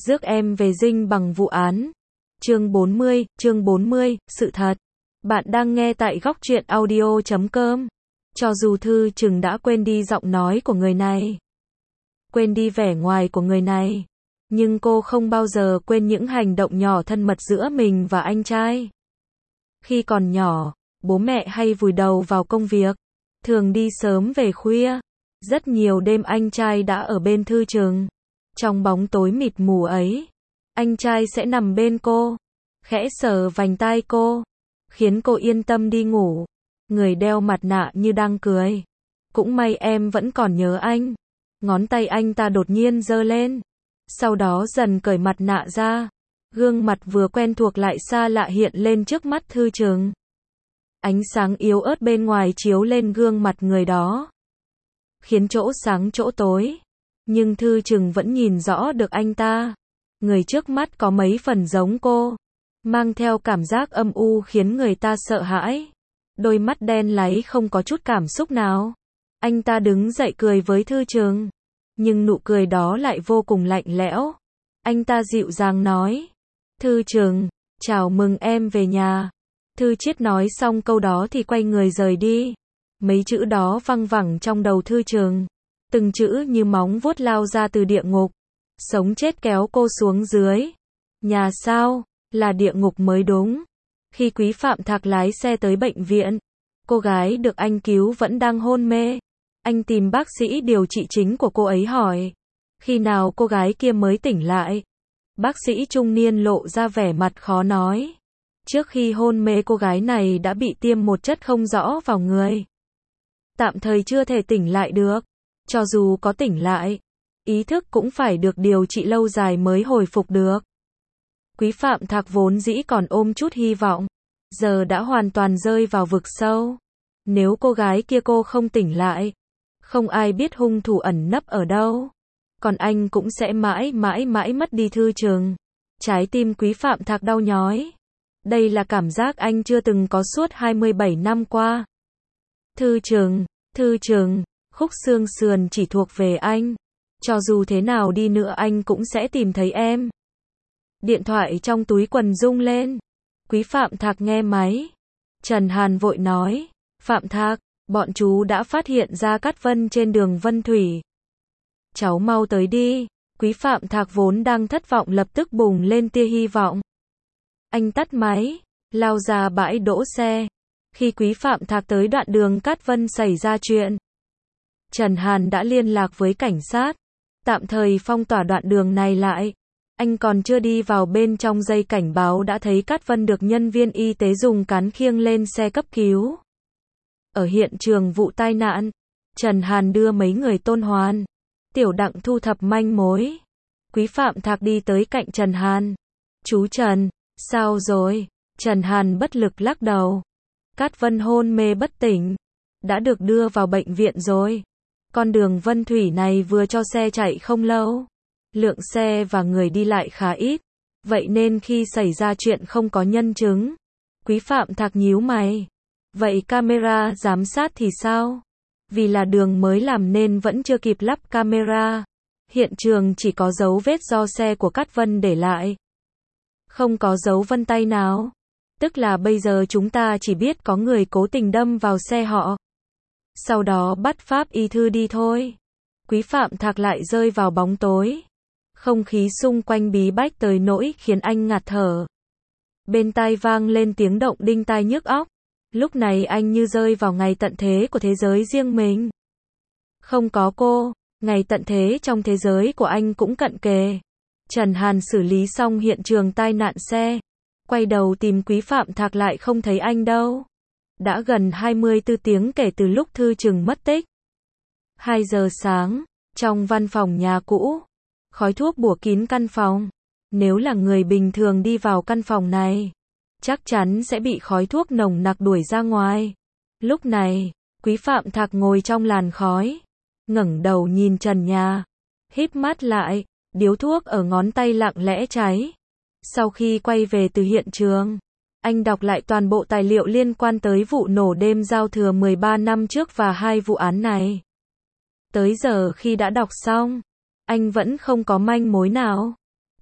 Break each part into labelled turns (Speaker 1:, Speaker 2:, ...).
Speaker 1: Rước em về dinh bằng vụ án. Chương 40, sự thật. Bạn đang nghe tại góc truyện audio.com. Cho dù Thư Trừng đã quên đi giọng nói của người này, quên đi vẻ ngoài của người này, nhưng cô không bao giờ quên những hành động nhỏ thân mật giữa mình và anh trai. Khi còn nhỏ, bố mẹ hay vùi đầu vào công việc, thường đi sớm về khuya. Rất nhiều đêm anh trai đã ở bên Thư Trừng. Trong bóng tối mịt mù ấy, anh trai sẽ nằm bên cô, khẽ sờ vành tai cô, khiến cô yên tâm đi ngủ. Người đeo mặt nạ như đang cười. Cũng may em vẫn còn nhớ anh. Ngón tay anh ta đột nhiên giơ lên, sau đó dần cởi mặt nạ ra. Gương mặt vừa quen thuộc lại xa lạ hiện lên trước mắt Thư Trừng. Ánh sáng yếu ớt bên ngoài chiếu lên gương mặt người đó, khiến chỗ sáng chỗ tối. Nhưng Thư Trừng vẫn nhìn rõ được anh ta. Người trước mắt có mấy phần giống cô, mang theo cảm giác âm u khiến người ta sợ hãi. Đôi mắt đen láy không có chút cảm xúc nào. Anh ta đứng dậy cười với Thư Trừng, nhưng nụ cười đó lại vô cùng lạnh lẽo. Anh ta dịu dàng nói: Thư Trừng, chào mừng em về nhà. Thư Chiết nói xong câu đó thì quay người rời đi. Mấy chữ đó văng vẳng trong đầu Thư Trừng, từng chữ như móng vuốt lao ra từ địa ngục, sống chết kéo cô xuống dưới. Nhà sao? Là địa ngục mới đúng. Khi Quý Phạm Thạc lái xe tới bệnh viện, cô gái được anh cứu vẫn đang hôn mê. Anh tìm bác sĩ điều trị chính của cô ấy hỏi, khi nào cô gái kia mới tỉnh lại. Bác sĩ trung niên lộ ra vẻ mặt khó nói. Trước khi hôn mê cô gái này đã bị tiêm một chất không rõ vào người, tạm thời chưa thể tỉnh lại được. Cho dù có tỉnh lại, ý thức cũng phải được điều trị lâu dài mới hồi phục được. Quý Phạm Thạc vốn dĩ còn ôm chút hy vọng, giờ đã hoàn toàn rơi vào vực sâu. Nếu cô gái kia cô không tỉnh lại, không ai biết hung thủ ẩn nấp ở đâu. Còn anh cũng sẽ mãi mãi mất đi Thư Trừng. Trái tim Quý Phạm Thạc đau nhói. Đây là cảm giác anh chưa từng có suốt 27 năm qua. Thư Trừng, khúc xương sườn chỉ thuộc về anh. Cho dù thế nào đi nữa anh cũng sẽ tìm thấy em. Điện thoại trong túi quần rung lên. Quý Phạm Thạc nghe máy. Trần Hàn vội nói: Phạm Thạc, bọn chú đã phát hiện ra Cát Vân trên đường Vân Thủy. Cháu mau tới đi. Quý Phạm Thạc vốn đang thất vọng lập tức bùng lên tia hy vọng. Anh tắt máy, lao ra bãi đỗ xe. Khi Quý Phạm Thạc tới đoạn đường Cát Vân xảy ra chuyện, Trần Hàn đã liên lạc với cảnh sát, tạm thời phong tỏa đoạn đường này lại. Anh còn chưa đi vào bên trong dây cảnh báo đã thấy Cát Vân được nhân viên y tế dùng cán khiêng lên xe cấp cứu. Ở hiện trường vụ tai nạn, Trần Hàn đưa mấy người Tôn Hoàn, Tiểu Đặng thu thập manh mối. Quý Phạm Thạc đi tới cạnh Trần Hàn. Chú Trần, sao rồi? Trần Hàn bất lực lắc đầu. Cát Vân hôn mê bất tỉnh, đã được đưa vào bệnh viện rồi. Con đường Vân Thủy này vừa cho xe chạy không lâu, lượng xe và người đi lại khá ít, vậy nên khi xảy ra chuyện không có nhân chứng. Quý Phạm Thạc nhíu mày. Vậy camera giám sát thì sao? Vì là đường mới làm nên vẫn chưa kịp lắp camera. Hiện trường chỉ có dấu vết do xe của Cát Vân để lại, không có dấu vân tay nào. Tức là bây giờ chúng ta chỉ biết có người cố tình đâm vào xe họ, sau đó bắt pháp y thư đi thôi. Quý Phạm Thạc lại rơi vào bóng tối. Không khí xung quanh bí bách tới nỗi khiến anh ngạt thở. Bên tai vang lên tiếng động đinh tai nhức óc. Lúc này anh như rơi vào ngày tận thế của thế giới riêng mình. Không có cô, ngày tận thế trong thế giới của anh cũng cận kề. Trần Hàn xử lý xong hiện trường tai nạn xe, quay đầu tìm Quý Phạm Thạc lại không thấy anh đâu. Đã gần 24 tiếng kể từ lúc Thư Trừng mất tích. 2 giờ sáng, trong văn phòng nhà cũ, khói thuốc bủa kín căn phòng. Nếu là người bình thường đi vào căn phòng này, chắc chắn sẽ bị khói thuốc nồng nặc đuổi ra ngoài. Lúc này, Quý Phạm Thạc ngồi trong làn khói, ngẩng đầu nhìn trần nhà, híp mắt lại, điếu thuốc ở ngón tay lặng lẽ cháy. Sau khi quay về từ hiện trường, anh đọc lại toàn bộ tài liệu liên quan tới vụ nổ đêm giao thừa 13 năm trước và 2 vụ án này. Tới giờ khi đã đọc xong, anh vẫn không có manh mối nào.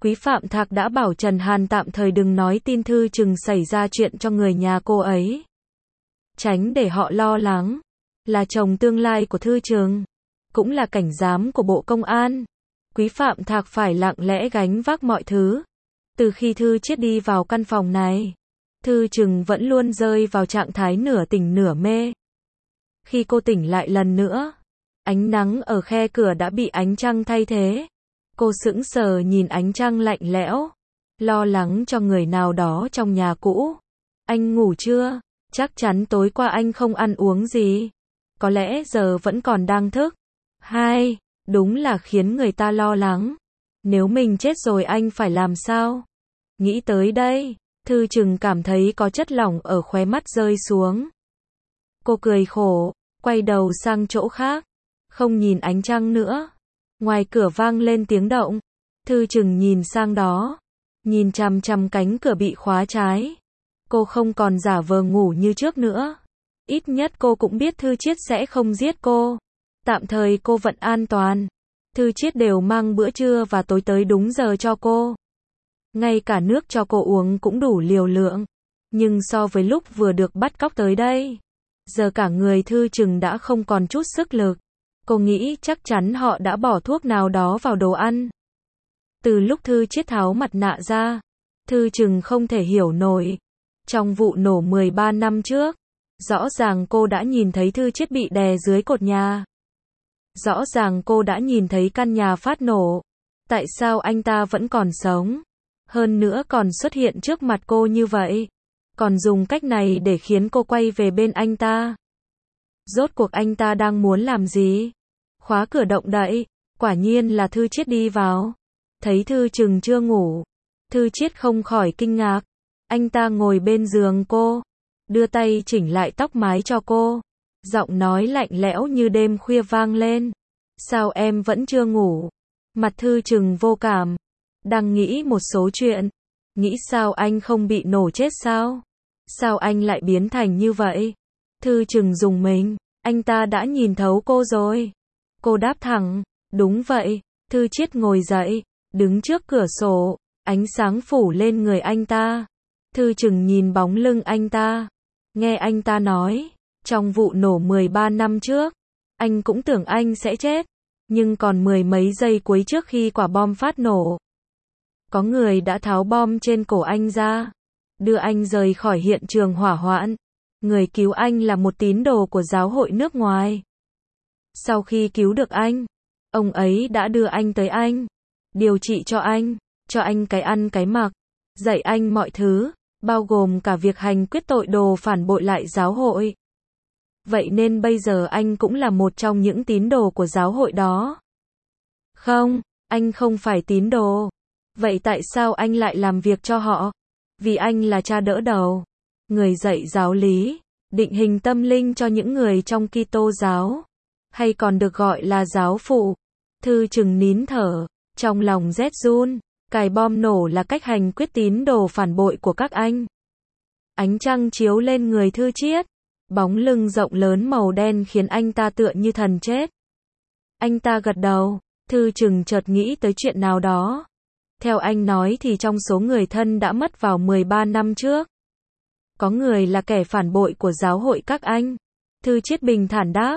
Speaker 1: Quý Phạm Thạc đã bảo Trần Hàn tạm thời đừng nói tin Thư Trừng xảy ra chuyện cho người nhà cô ấy. Tránh để họ lo lắng. Là chồng tương lai của Thư Trừng, cũng là cảnh giám của Bộ Công an. Quý Phạm Thạc phải lặng lẽ gánh vác mọi thứ. Từ khi Thư Chiết đi vào căn phòng này, Thư Trừng vẫn luôn rơi vào trạng thái nửa tỉnh nửa mê. Khi cô tỉnh lại lần nữa, ánh nắng ở khe cửa đã bị ánh trăng thay thế. Cô sững sờ nhìn ánh trăng lạnh lẽo, lo lắng cho người nào đó trong nhà cũ. Anh ngủ chưa? Chắc chắn tối qua anh không ăn uống gì. Có lẽ giờ vẫn còn đang thức. Hai, đúng là khiến người ta lo lắng. Nếu mình chết rồi anh phải làm sao? Nghĩ tới đây, Thư Trừng cảm thấy có chất lỏng ở khóe mắt rơi xuống. Cô cười khổ, quay đầu sang chỗ khác, không nhìn ánh trăng nữa. Ngoài cửa vang lên tiếng động. Thư Trừng nhìn sang đó, nhìn chằm chằm cánh cửa bị khóa trái. Cô không còn giả vờ ngủ như trước nữa. Ít nhất cô cũng biết Thư Chiết sẽ không giết cô. Tạm thời cô vẫn an toàn. Thư Chiết đều mang bữa trưa và tối tới đúng giờ cho cô. Ngay cả nước cho cô uống cũng đủ liều lượng. Nhưng so với lúc vừa được bắt cóc tới đây, giờ cả người Thư Trừng đã không còn chút sức lực. Cô nghĩ chắc chắn họ đã bỏ thuốc nào đó vào đồ ăn. Từ lúc Thư Chiết tháo mặt nạ ra, Thư Trừng không thể hiểu nổi. Trong vụ nổ 13 năm trước, rõ ràng cô đã nhìn thấy Thư Chiết bị đè dưới cột nhà. Rõ ràng cô đã nhìn thấy căn nhà phát nổ. Tại sao anh ta vẫn còn sống? Hơn nữa còn xuất hiện trước mặt cô như vậy. Còn dùng cách này để khiến cô quay về bên anh ta. Rốt cuộc anh ta đang muốn làm gì? Khóa cửa động đậy, quả nhiên là Thư Chiết đi vào. Thấy Thư Trừng chưa ngủ, Thư Chiết không khỏi kinh ngạc. Anh ta ngồi bên giường cô, đưa tay chỉnh lại tóc mái cho cô. Giọng nói lạnh lẽo như đêm khuya vang lên. Sao em vẫn chưa ngủ? Mặt Thư Trừng vô cảm, đang nghĩ một số chuyện. Nghĩ sao anh không bị nổ chết sao? Sao anh lại biến thành như vậy? Thư Trừng rùng mình, anh ta đã nhìn thấu cô rồi. Cô đáp thẳng, đúng vậy. Thư Chiết ngồi dậy, đứng trước cửa sổ, ánh sáng phủ lên người anh ta. Thư Trừng nhìn bóng lưng anh ta, nghe anh ta nói, trong vụ nổ 13 năm trước, anh cũng tưởng anh sẽ chết, nhưng còn mười mấy giây cuối trước khi quả bom phát nổ, có người đã tháo bom trên cổ anh ra, đưa anh rời khỏi hiện trường hỏa hoạn. Người cứu anh là một tín đồ của giáo hội nước ngoài. Sau khi cứu được anh, ông ấy đã đưa anh tới Anh, điều trị cho anh cái ăn cái mặc, dạy anh mọi thứ, bao gồm cả việc hành quyết tội đồ phản bội lại giáo hội. Vậy nên bây giờ anh cũng là một trong những tín đồ của giáo hội đó. Không, anh không phải tín đồ. Vậy tại sao anh lại làm việc cho họ? Vì anh là cha đỡ đầu, người dạy giáo lý, định hình tâm linh cho những người trong Kitô giáo, hay còn được gọi là giáo phụ. Thư Trừng nín thở, trong lòng rét run. Cài bom nổ là cách hành quyết tín đồ phản bội của các anh. Ánh trăng chiếu lên người Thư Chiết, bóng lưng rộng lớn màu đen khiến anh ta tựa như thần chết. Anh ta gật đầu. Thư Trừng chợt nghĩ tới chuyện nào đó. Theo anh nói thì trong số người thân đã mất vào 13 năm trước, có người là kẻ phản bội của giáo hội các anh. Thư Chiết bình thản đáp,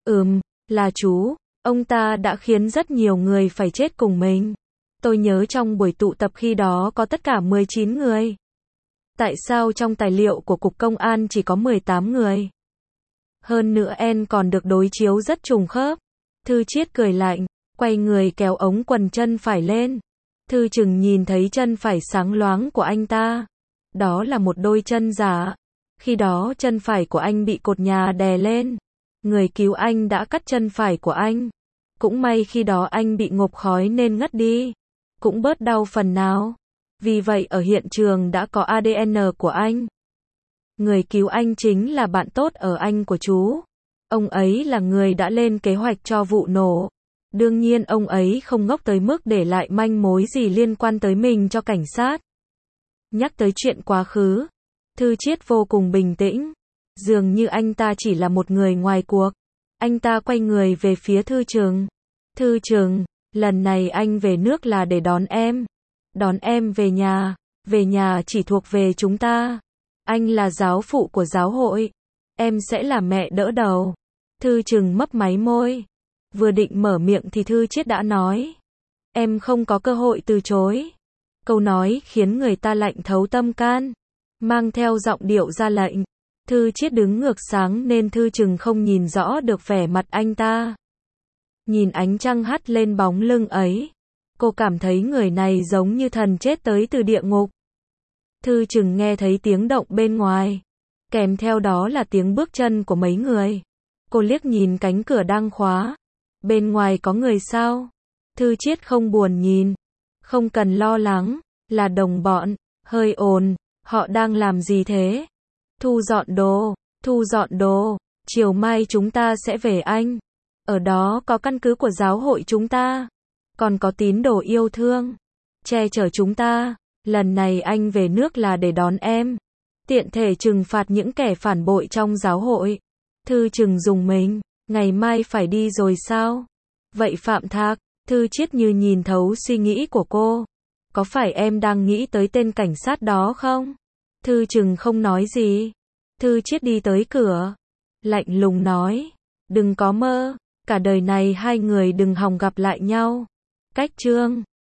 Speaker 1: là chú. Ông ta đã khiến rất nhiều người phải chết cùng mình. Tôi nhớ trong buổi tụ tập khi đó có tất cả 19 người. Tại sao trong tài liệu của Cục Công an chỉ có 18 người? Hơn nữa En còn được đối chiếu rất trùng khớp. Thư Chiết cười lạnh, quay người kéo ống quần chân phải lên. Thư Trừng nhìn thấy chân phải sáng loáng của anh ta. Đó là một đôi chân giả. Khi đó chân phải của anh bị cột nhà đè lên. Người cứu anh đã cắt chân phải của anh. Cũng may khi đó anh bị ngộp khói nên ngất đi. Cũng bớt đau phần nào. Vì vậy ở hiện trường đã có ADN của anh. Người cứu anh chính là bạn tốt ở Anh của chú. Ông ấy là người đã lên kế hoạch cho vụ nổ. Đương nhiên ông ấy không ngốc tới mức để lại manh mối gì liên quan tới mình cho cảnh sát. Nhắc tới chuyện quá khứ, Thư Chiết vô cùng bình tĩnh. Dường như anh ta chỉ là một người ngoài cuộc. Anh ta quay người về phía Thư Trừng. Thư Trừng, lần này anh về nước là để đón em. đón em về nhà chỉ thuộc về chúng ta. Anh là giáo phụ của giáo hội, em sẽ là mẹ đỡ đầu. Thư Trừng mấp máy môi, vừa định mở miệng thì Thư Chiết đã nói, em không có cơ hội từ chối. Câu nói khiến người ta lạnh thấu tâm can, mang theo giọng điệu ra lệnh. Thư Chiết đứng ngược sáng nên Thư Trừng không nhìn rõ được vẻ mặt anh ta. Nhìn ánh trăng hắt lên bóng lưng ấy, cô cảm thấy người này giống như thần chết tới từ địa ngục. Thư Trừng nghe thấy tiếng động bên ngoài, kèm theo đó là tiếng bước chân của mấy người. Cô liếc nhìn cánh cửa đang khóa. Bên ngoài có người sao? Thư Chiết không buồn nhìn. Không cần lo lắng, là đồng bọn. Hơi ồn, họ đang làm gì thế? Thu dọn đồ, chiều mai chúng ta sẽ về Anh. Ở đó có căn cứ của giáo hội chúng ta, còn có tín đồ yêu thương, che chở chúng ta. Lần này anh về nước là để đón em, tiện thể trừng phạt những kẻ phản bội trong giáo hội. Thư Trừng rùng mình, ngày mai phải đi rồi sao? Vậy Phạm Thạc, Thư Chiết như nhìn thấu suy nghĩ của cô. Có phải em đang nghĩ tới tên cảnh sát đó không? Thư Trừng không nói gì. Thư Chiết đi tới cửa, lạnh lùng nói, đừng có mơ, cả đời này hai người đừng hòng gặp lại nhau. Cách chương